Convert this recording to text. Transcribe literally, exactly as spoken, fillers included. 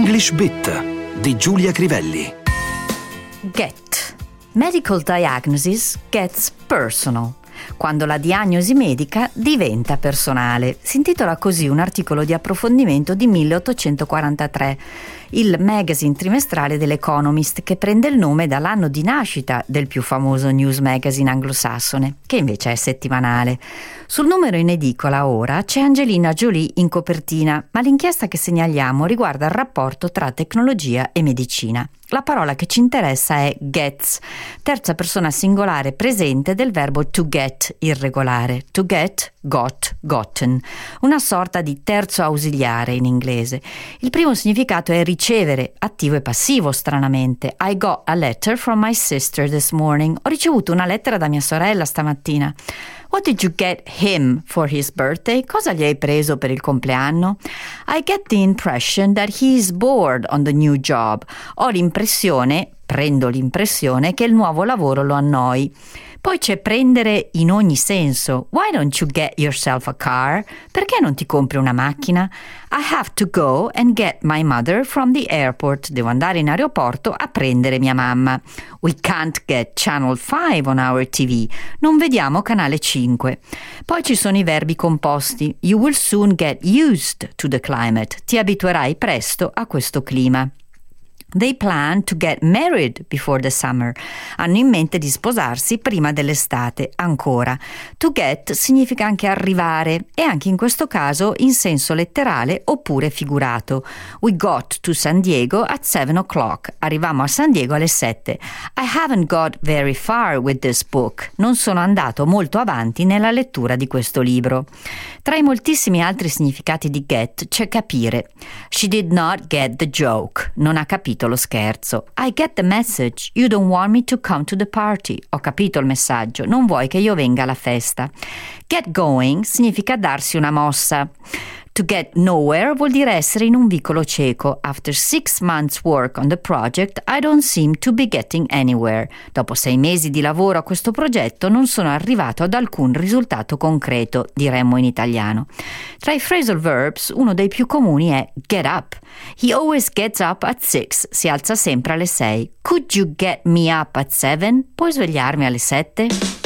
English Bit di Giulia Crivelli. Get. Medical diagnosis gets personal. Quando la diagnosi medica diventa personale. Si intitola così un articolo di approfondimento di milleottocentoquarantatré, il magazine trimestrale dell'Economist, che prende il nome dall'anno di nascita del più famoso news magazine anglosassone, che invece è settimanale. Sul numero in edicola ora c'è Angelina Jolie in copertina, ma l'inchiesta che segnaliamo riguarda il rapporto tra tecnologia e medicina. La parola che ci interessa è gets, terza persona singolare presente del verbo to get irregolare. To get, got, gotten, una sorta di terzo ausiliare in inglese. Il primo significato è ricevere, attivo e passivo stranamente. I got a letter from my sister this morning. Ho ricevuto una lettera da mia sorella stamattina. What did you get him for his birthday? Cosa gli hai preso per il compleanno? I get the impression that he is bored on the new job. Ho l'impressione, prendo l'impressione che il nuovo lavoro lo annoi. Poi c'è prendere in ogni senso. Why don't you get yourself a car? Perché non ti compri una macchina? I have to go and get my mother from the airport. Devo andare in aeroporto a prendere mia mamma. We can't get Channel five on our T V. Non vediamo canale cinque. Poi ci sono i verbi composti. You will soon get used to the climate. Ti abituerai presto a questo clima. They plan to get married before the summer. Hanno in mente di sposarsi prima dell'estate. Ancora. To get significa anche arrivare e anche in questo caso in senso letterale oppure figurato. We got to San Diego at seven o'clock. Arrivammo a San Diego alle sette. I haven't got very far with this book. Non sono andato molto avanti nella lettura di questo libro. Tra i moltissimi altri significati di get c'è capire. She did not get the joke. Non ha capito lo scherzo. I get the message. You don't want me to come to the party. Ho capito il messaggio. Non vuoi che io venga alla festa. Get going significa darsi una mossa. To get nowhere vuol dire essere in un vicolo cieco. After six months work on the project, I don't seem to be getting anywhere. Dopo sei mesi di lavoro a questo progetto non sono arrivato ad alcun risultato concreto, diremmo in italiano. Tra i phrasal verbs, uno dei più comuni è get up. He always gets up at six. Si alza sempre alle sei. Could you get me up at seven? Puoi svegliarmi alle sette?